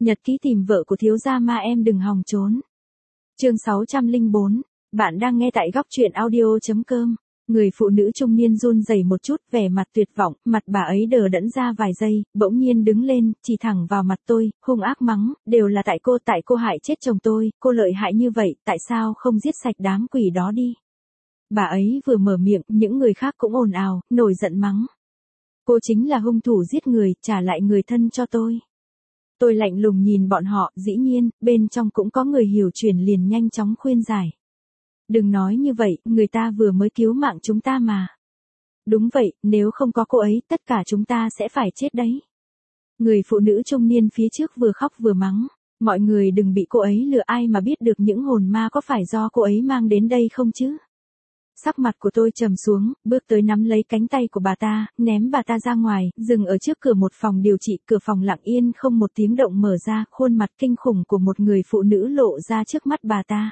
Nhật ký tìm vợ của thiếu gia ma em đừng hòng trốn. Chương 604, bạn đang nghe tại góc truyện audio.com. Người phụ nữ trung niên run rẩy một chút, vẻ mặt tuyệt vọng, mặt bà ấy đờ đẫn ra vài giây, bỗng nhiên đứng lên, chỉ thẳng vào mặt tôi, hung ác mắng, đều là tại cô hại chết chồng tôi, cô lợi hại như vậy, tại sao không giết sạch đám quỷ đó đi. Bà ấy vừa mở miệng, những người khác cũng ồn ào, nổi giận mắng. Cô chính là hung thủ giết người, trả lại người thân cho tôi. Tôi lạnh lùng nhìn bọn họ, dĩ nhiên, bên trong cũng có người hiểu chuyện liền nhanh chóng khuyên giải. Đừng nói như vậy, người ta vừa mới cứu mạng chúng ta mà. Đúng vậy, nếu không có cô ấy, tất cả chúng ta sẽ phải chết đấy. Người phụ nữ trung niên phía trước vừa khóc vừa mắng. Mọi người đừng bị cô ấy lừa, ai mà biết được những hồn ma có phải do cô ấy mang đến đây không chứ. Sắc mặt của tôi trầm xuống, bước tới nắm lấy cánh tay của bà ta, ném bà ta ra ngoài, dừng ở trước cửa một phòng điều trị, cửa phòng lặng yên không một tiếng động mở ra, khuôn mặt kinh khủng của một người phụ nữ lộ ra trước mắt bà ta.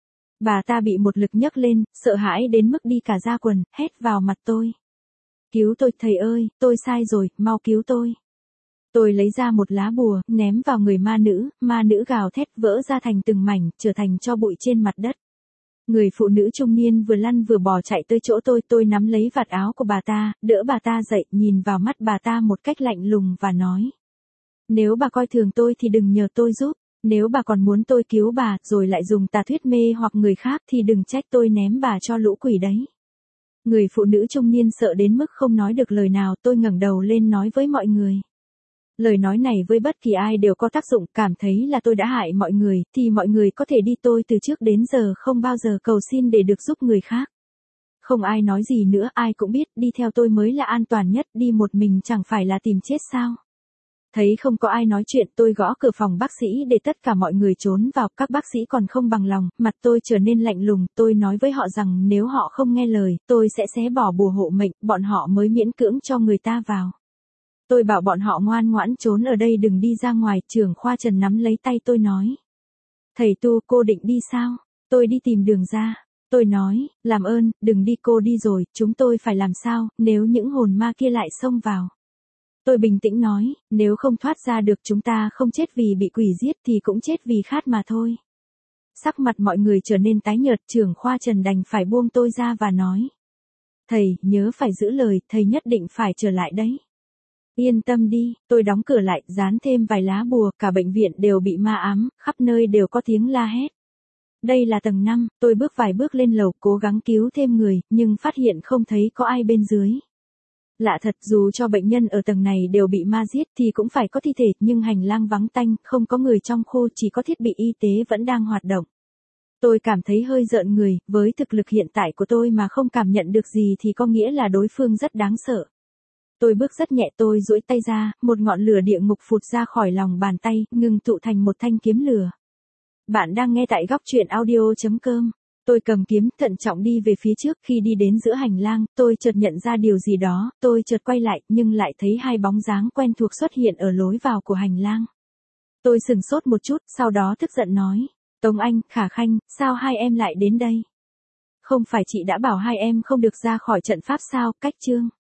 Bà ta bị một lực nhấc lên, sợ hãi đến mức đi cả da quần, hét vào mặt tôi. Cứu tôi, thầy ơi, tôi sai rồi, mau cứu tôi. Tôi lấy ra một lá bùa, ném vào người ma nữ gào thét vỡ ra thành từng mảnh, trở thành tro bụi trên mặt đất. Người phụ nữ trung niên vừa lăn vừa bò chạy tới chỗ tôi nắm lấy vạt áo của bà ta, đỡ bà ta dậy, nhìn vào mắt bà ta một cách lạnh lùng và nói. Nếu bà coi thường tôi thì đừng nhờ tôi giúp, nếu bà còn muốn tôi cứu bà, rồi lại dùng tà thuyết mê hoặc người khác thì đừng trách tôi ném bà cho lũ quỷ đấy. Người phụ nữ trung niên sợ đến mức không nói được lời nào, tôi ngẩng đầu lên nói với mọi người. Lời nói này với bất kỳ ai đều có tác dụng, cảm thấy là tôi đã hại mọi người, thì mọi người có thể đi, tôi từ trước đến giờ không bao giờ cầu xin để được giúp người khác. Không ai nói gì nữa, ai cũng biết, đi theo tôi mới là an toàn nhất, đi một mình chẳng phải là tìm chết sao. Thấy không có ai nói chuyện, tôi gõ cửa phòng bác sĩ để tất cả mọi người trốn vào, các bác sĩ còn không bằng lòng, mặt tôi trở nên lạnh lùng, tôi nói với họ rằng nếu họ không nghe lời, tôi sẽ xé bỏ bùa hộ mệnh, bọn họ mới miễn cưỡng cho người ta vào. Tôi bảo bọn họ ngoan ngoãn trốn ở đây đừng đi ra ngoài, trưởng khoa Trần nắm lấy tay tôi nói. Thầy Tu, cô định đi sao? Tôi đi tìm đường ra. Tôi nói, làm ơn, đừng đi, cô đi rồi, chúng tôi phải làm sao, nếu những hồn ma kia lại xông vào. Tôi bình tĩnh nói, nếu không thoát ra được chúng ta không chết vì bị quỷ giết thì cũng chết vì khát mà thôi. Sắc mặt mọi người trở nên tái nhợt, trưởng khoa Trần đành phải buông tôi ra và nói. Thầy, nhớ phải giữ lời, thầy nhất định phải trở lại đấy. Yên tâm đi, tôi đóng cửa lại, dán thêm vài lá bùa, cả bệnh viện đều bị ma ám, khắp nơi đều có tiếng la hét. Đây là tầng 5, tôi bước vài bước lên lầu, cố gắng cứu thêm người, nhưng phát hiện không thấy có ai bên dưới. Lạ thật, dù cho bệnh nhân ở tầng này đều bị ma giết thì cũng phải có thi thể, nhưng hành lang vắng tanh, không có người trong khu, chỉ có thiết bị y tế vẫn đang hoạt động. Tôi cảm thấy hơi rợn người, với thực lực hiện tại của tôi mà không cảm nhận được gì thì có nghĩa là đối phương rất đáng sợ. Tôi bước rất nhẹ, tôi duỗi tay ra, một ngọn lửa địa ngục phụt ra khỏi lòng bàn tay, ngưng tụ thành một thanh kiếm lửa. Bạn đang nghe tại góc truyện audio.com. Tôi cầm kiếm, thận trọng đi về phía trước, khi đi đến giữa hành lang, tôi chợt nhận ra điều gì đó, tôi chợt quay lại, nhưng lại thấy hai bóng dáng quen thuộc xuất hiện ở lối vào của hành lang. Tôi sửng sốt một chút, sau đó tức giận nói, Tống Anh, Khả Khanh, sao hai em lại đến đây? Không phải chị đã bảo hai em không được ra khỏi trận pháp sao, cách chương.